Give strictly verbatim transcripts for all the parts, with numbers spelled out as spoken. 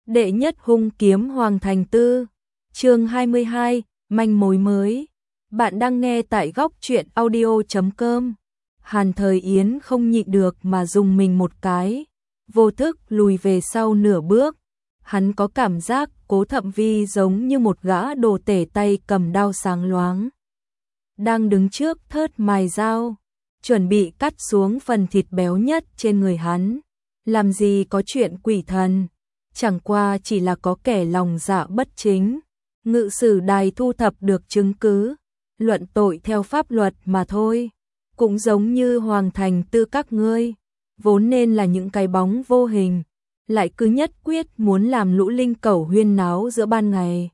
Đệ nhất hung kiếm Hoàng Thành Tư, chương hai mươi hai, manh mối mới. Bạn đang nghe tại góc truyện audio chấm com. Hàn Thời Yến không nhịn được mà dùng mình một cái, vô thức lùi về sau nửa bước. Hắn có cảm giác Cố Thậm Vi giống như một gã đồ tể tay cầm đao sáng loáng, đang đứng trước thớt mài dao, chuẩn bị cắt xuống phần thịt béo nhất trên người hắn. Làm gì có chuyện quỷ thần, chẳng qua chỉ là có kẻ lòng dạ bất chính. Ngự sử đài thu thập được chứng cứ, luận tội theo pháp luật mà thôi. Cũng giống như Hoàng Thành Tư các ngươi, vốn nên là những cái bóng vô hình, lại cứ nhất quyết muốn làm lũ linh cẩu huyên náo giữa ban ngày.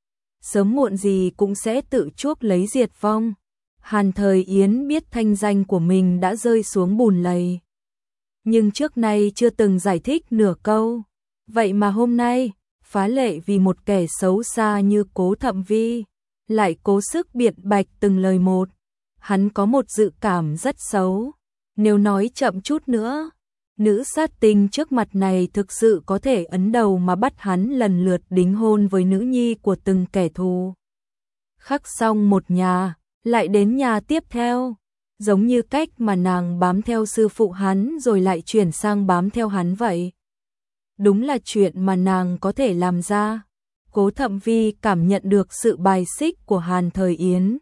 Sớm muộn gì cũng sẽ tự chuốc lấy diệt vong. Hàn Thời Yến biết thanh danh của mình đã rơi xuống bùn lầy, nhưng trước nay chưa từng giải thích nửa câu. Vậy mà hôm nay, phá lệ vì một kẻ xấu xa như Cố Thậm Vi, lại cố sức biện bạch từng lời một. Hắn có một dự cảm rất xấu. Nếu nói chậm chút nữa, nữ sát tinh trước mặt này thực sự có thể ấn đầu mà bắt hắn lần lượt đính hôn với nữ nhi của từng kẻ thù. Khắc xong một nhà, lại đến nhà tiếp theo, giống như cách mà nàng bám theo sư phụ hắn rồi lại chuyển sang bám theo hắn vậy. Đúng là chuyện mà nàng có thể làm ra. Cố Thậm Vi cảm nhận được sự bài xích của Hàn Thời Yến,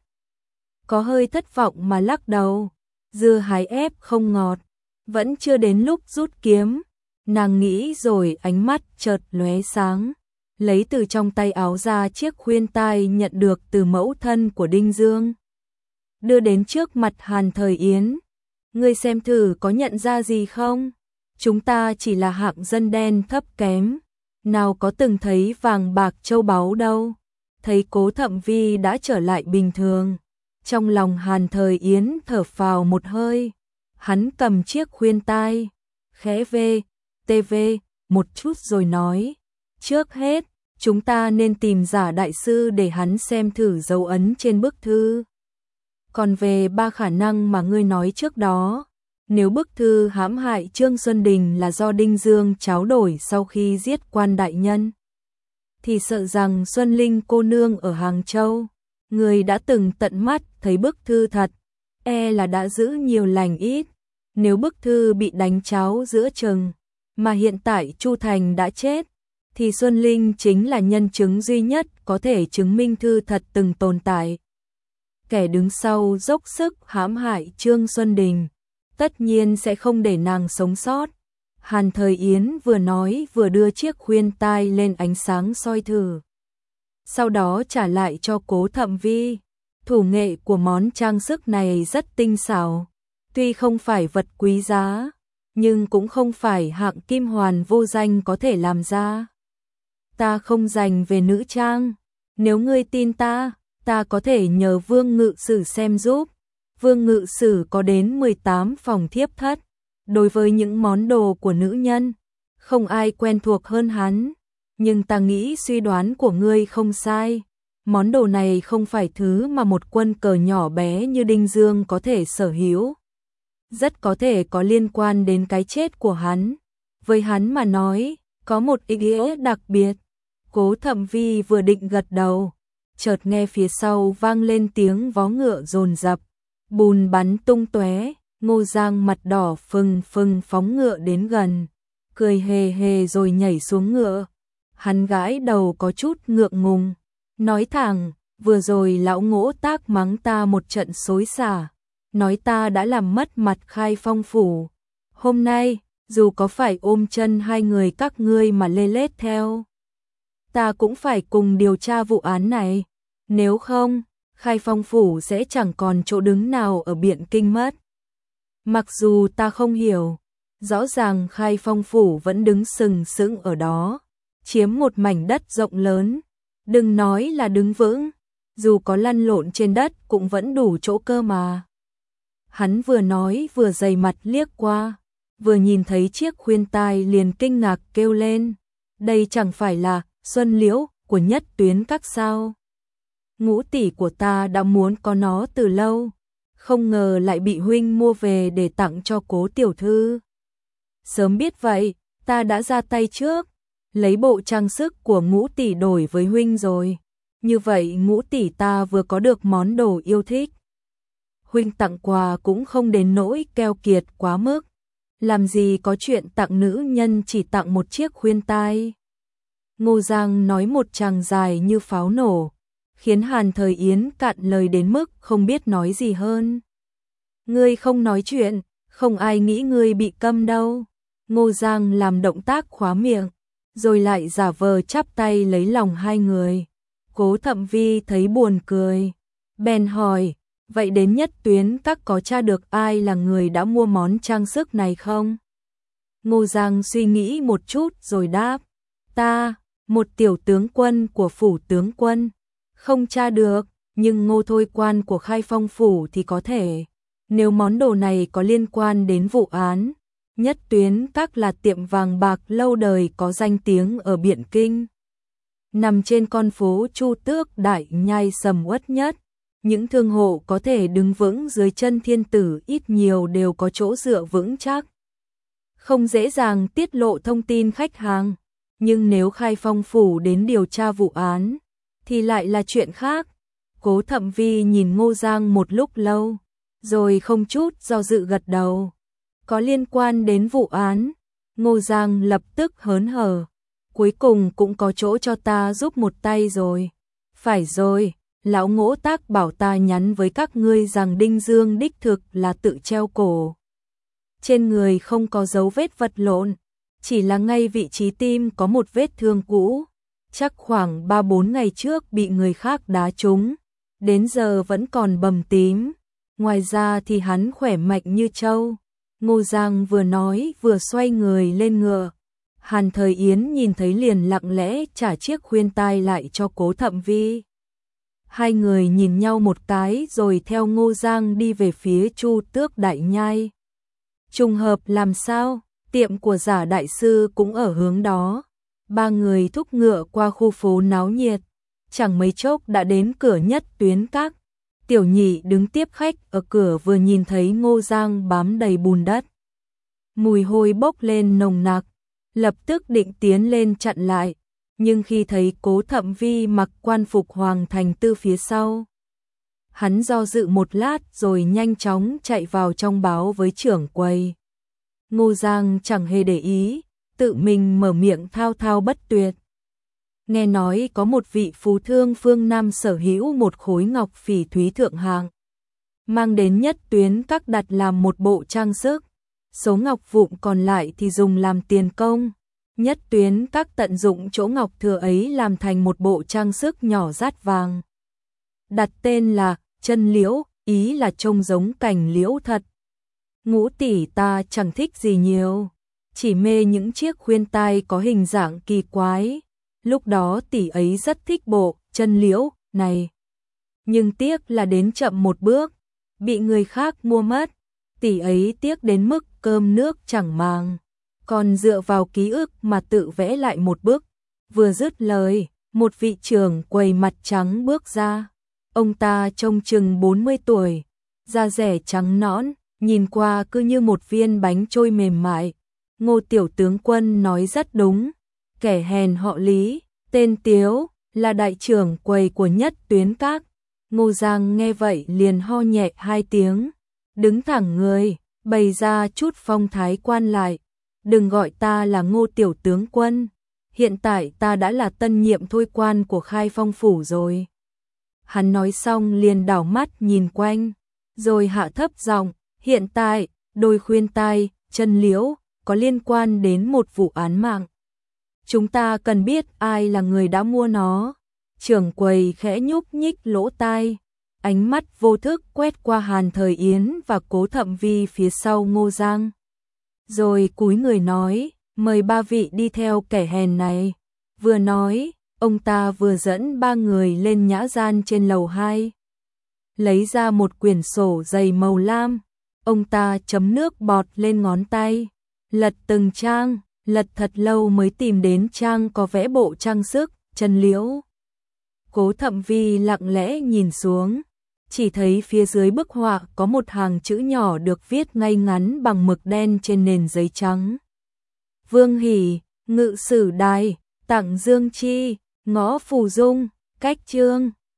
có hơi thất vọng mà lắc đầu. Dưa hái ép không ngọt, vẫn chưa đến lúc rút kiếm. Nàng nghĩ rồi ánh mắt chợt lóe sáng, lấy từ trong tay áo ra chiếc khuyên tai nhận được từ mẫu thân của Đinh Dương, đưa đến trước mặt Hàn Thời Yến. Ngươi xem thử có nhận ra gì không? Chúng ta chỉ là hạng dân đen thấp kém, nào có từng thấy vàng bạc châu báu đâu. Thấy Cố Thậm Vi đã trở lại bình thường, trong lòng Hàn Thời Yến thở phào một hơi. Hắn cầm chiếc khuyên tai, khẽ vê, tê vê một chút rồi nói, trước hết, chúng ta nên tìm giả đại sư để hắn xem thử dấu ấn trên bức thư. Còn về ba khả năng mà ngươi nói trước đó, nếu bức thư hãm hại Trương Xuân Đình là do Đinh Dương tráo đổi sau khi giết quan đại nhân, thì sợ rằng Xuân Linh cô nương ở Hàng Châu, người đã từng tận mắt thấy bức thư thật, e là đã giữ nhiều lành ít. Nếu bức thư bị đánh tráo giữa chừng, mà hiện tại Chu Thành đã chết, thì Xuân Linh chính là nhân chứng duy nhất có thể chứng minh thư thật từng tồn tại. Kẻ đứng sau dốc sức hãm hại Trương Xuân Đình, tất nhiên sẽ không để nàng sống sót. Hàn Thời Yến vừa nói vừa đưa chiếc khuyên tai lên ánh sáng soi thử, sau đó trả lại cho Cố Thậm Vi. Thủ nghệ của món trang sức này rất tinh xảo, tuy không phải vật quý giá, nhưng cũng không phải hạng kim hoàn vô danh có thể làm ra. Ta không dành về nữ trang, nếu ngươi tin ta, ta có thể nhờ Vương Ngự Sử xem giúp. Vương Ngự Sử có đến mười tám phòng thiếp thất, đối với những món đồ của nữ nhân, không ai quen thuộc hơn hắn. Nhưng ta nghĩ suy đoán của ngươi không sai, món đồ này không phải thứ mà một quân cờ nhỏ bé như Đinh Dương có thể sở hữu. Rất có thể có liên quan đến cái chết của hắn. Với hắn mà nói, có một ý nghĩa đặc biệt. Cố Thậm Vi vừa định gật đầu, chợt nghe phía sau vang lên tiếng vó ngựa dồn dập, bùn bắn tung tóe. Ngô Giang mặt đỏ phừng phừng phóng ngựa đến gần, cười hề hề rồi nhảy xuống ngựa. Hắn gãi đầu có chút ngượng ngùng, nói thẳng, vừa rồi lão Ngỗ Tác mắng ta một trận xối xả, nói ta đã làm mất mặt Khai Phong phủ. Hôm nay, dù có phải ôm chân hai người các ngươi mà lê lết theo, ta cũng phải cùng điều tra vụ án này. Nếu không, Khai Phong phủ sẽ chẳng còn chỗ đứng nào ở Biện Kinh mất. Mặc dù ta không hiểu, rõ ràng Khai Phong phủ vẫn đứng sừng sững ở đó, chiếm một mảnh đất rộng lớn. Đừng nói là đứng vững, dù có lăn lộn trên đất cũng vẫn đủ chỗ cơ mà. Hắn vừa nói vừa dày mặt liếc qua, vừa nhìn thấy chiếc khuyên tai liền kinh ngạc kêu lên, đây chẳng phải là Xuân Liễu của Nhất Tuyến các sao? Ngũ tỷ của ta đã muốn có nó từ lâu, không ngờ lại bị huynh mua về để tặng cho Cố tiểu thư. Sớm biết vậy, ta đã ra tay trước. lấy bộ trang sức của Ngũ tỷ đổi với huynh rồi. Như vậy Ngũ tỷ ta vừa có được món đồ yêu thích. Huynh tặng quà cũng không đến nỗi keo kiệt quá mức. Làm gì có chuyện tặng nữ nhân chỉ tặng một chiếc khuyên tai. Ngô Giang nói một tràng dài như pháo nổ, khiến Hàn Thời Yến cạn lời đến mức không biết nói gì hơn. Ngươi không nói chuyện, không ai nghĩ ngươi bị câm đâu. Ngô Giang làm động tác khóa miệng, rồi lại giả vờ chắp tay lấy lòng hai người. Cố Thậm Vi thấy buồn cười, bèn hỏi, vậy đến Nhất Tuyến Các có tra được ai là người đã mua món trang sức này không? Ngô Giang suy nghĩ một chút rồi đáp, ta, một tiểu tướng quân của phủ tướng quân, không tra được, nhưng Ngô thôi quan của Khai Phong phủ thì có thể. Nếu món đồ này có liên quan đến vụ án, Nhất Tuyến Các là tiệm vàng bạc lâu đời có danh tiếng ở Biện Kinh. Nằm trên con phố Chu Tước Đại Nhai sầm uất nhất, những thương hộ có thể đứng vững dưới chân thiên tử ít nhiều đều có chỗ dựa vững chắc. Không dễ dàng tiết lộ thông tin khách hàng, nhưng nếu Khai Phong phủ đến điều tra vụ án, thì lại là chuyện khác. Cố Thậm Vi nhìn Ngô Giang một lúc lâu, rồi không chút do dự gật đầu. Có liên quan đến vụ án, Ngô Giang lập tức hớn hở. Cuối cùng cũng có chỗ cho ta giúp một tay rồi. Phải rồi, lão Ngỗ Tác bảo ta nhắn với các ngươi rằng Đinh Dương đích thực là tự treo cổ. Trên người không có dấu vết vật lộn, chỉ là ngay vị trí tim có một vết thương cũ. Chắc khoảng ba bốn ngày trước bị người khác đá trúng, đến giờ vẫn còn bầm tím. Ngoài ra thì hắn khỏe mạnh như trâu. Ngô Giang vừa nói vừa xoay người lên ngựa. Hàn Thời Yến nhìn thấy liền lặng lẽ trả chiếc khuyên tai lại cho Cố Thậm Vi. Hai người nhìn nhau một cái rồi theo Ngô Giang đi về phía Chu Tước Đại Nhai. Trùng hợp làm sao, tiệm của Giả đại sư cũng ở hướng đó. Ba người thúc ngựa qua khu phố náo nhiệt, chẳng mấy chốc đã đến cửa Nhất Tuyến Các. Tiểu Nhị đứng tiếp khách ở cửa vừa nhìn thấy Ngô Giang bám đầy bùn đất, mùi hôi bốc lên nồng nặc, lập tức định tiến lên chặn lại, nhưng khi thấy Cố Thậm Vi mặc quan phục Hoàng Thành Tư phía sau, hắn do dự một lát rồi nhanh chóng chạy vào trong báo với trưởng quầy. Ngô Giang chẳng hề để ý, tự mình mở miệng thao thao bất tuyệt. Nghe nói có một vị phú thương phương Nam sở hữu một khối ngọc phỉ thúy thượng hạng, mang đến Nhất Tuyến Các đặt làm một bộ trang sức. Số ngọc vụn còn lại thì dùng làm tiền công. Nhất Tuyến Các tận dụng chỗ ngọc thừa ấy làm thành một bộ trang sức nhỏ rát vàng. Đặt tên là Chân Liễu, ý là trông giống cành liễu thật. Ngũ tỷ ta chẳng thích gì nhiều, chỉ mê những chiếc khuyên tai có hình dạng kỳ quái. Lúc đó tỷ ấy rất thích bộ Chân Liễu này, nhưng tiếc là đến chậm một bước, bị người khác mua mất. Tỷ ấy tiếc đến mức cơm nước chẳng màng, còn dựa vào ký ức mà tự vẽ lại một bức. Vừa dứt lời, một vị trưởng quầy mặt trắng bước ra. Ông ta trông chừng bốn mươi tuổi, da rẻ trắng nõn, nhìn qua cứ như một viên bánh trôi mềm mại. Ngô tiểu tướng quân nói rất đúng, kẻ hèn họ Lý, tên Tiếu, là đại trưởng quầy của Nhất Tuyến Các. Ngô Giang nghe vậy liền ho nhẹ hai tiếng, đứng thẳng người, bày ra chút phong thái quan lại. Đừng gọi ta là Ngô tiểu tướng quân, hiện tại ta đã là tân nhiệm thôi quan của Khai Phong phủ rồi. Hắn nói xong liền đảo mắt nhìn quanh, rồi hạ thấp giọng, hiện tại, đôi khuyên tai, chân liễu, có liên quan đến một vụ án mạng. Chúng ta cần biết ai là người đã mua nó. Trưởng quầy khẽ nhúc nhích lỗ tai, ánh mắt vô thức quét qua Hàn Thời Yến và Cố Thậm Vi phía sau Ngô Giang. Rồi cúi người nói, mời ba vị đi theo kẻ hèn này. Vừa nói, ông ta vừa dẫn ba người lên nhã gian trên lầu hai. Lấy ra một quyển sổ dày màu lam, ông ta chấm nước bọt lên ngón tay, lật từng trang, lật thật lâu mới tìm đến trang có vẽ bộ trang sức, chân liễu. Cố Thậm Vi lặng lẽ nhìn xuống, chỉ thấy phía dưới bức họa có một hàng chữ nhỏ được viết ngay ngắn bằng mực đen trên nền giấy trắng. Vương Hỷ, ngự sử đài, tặng Dương Chi, ngõ Phủ Dung, cách chương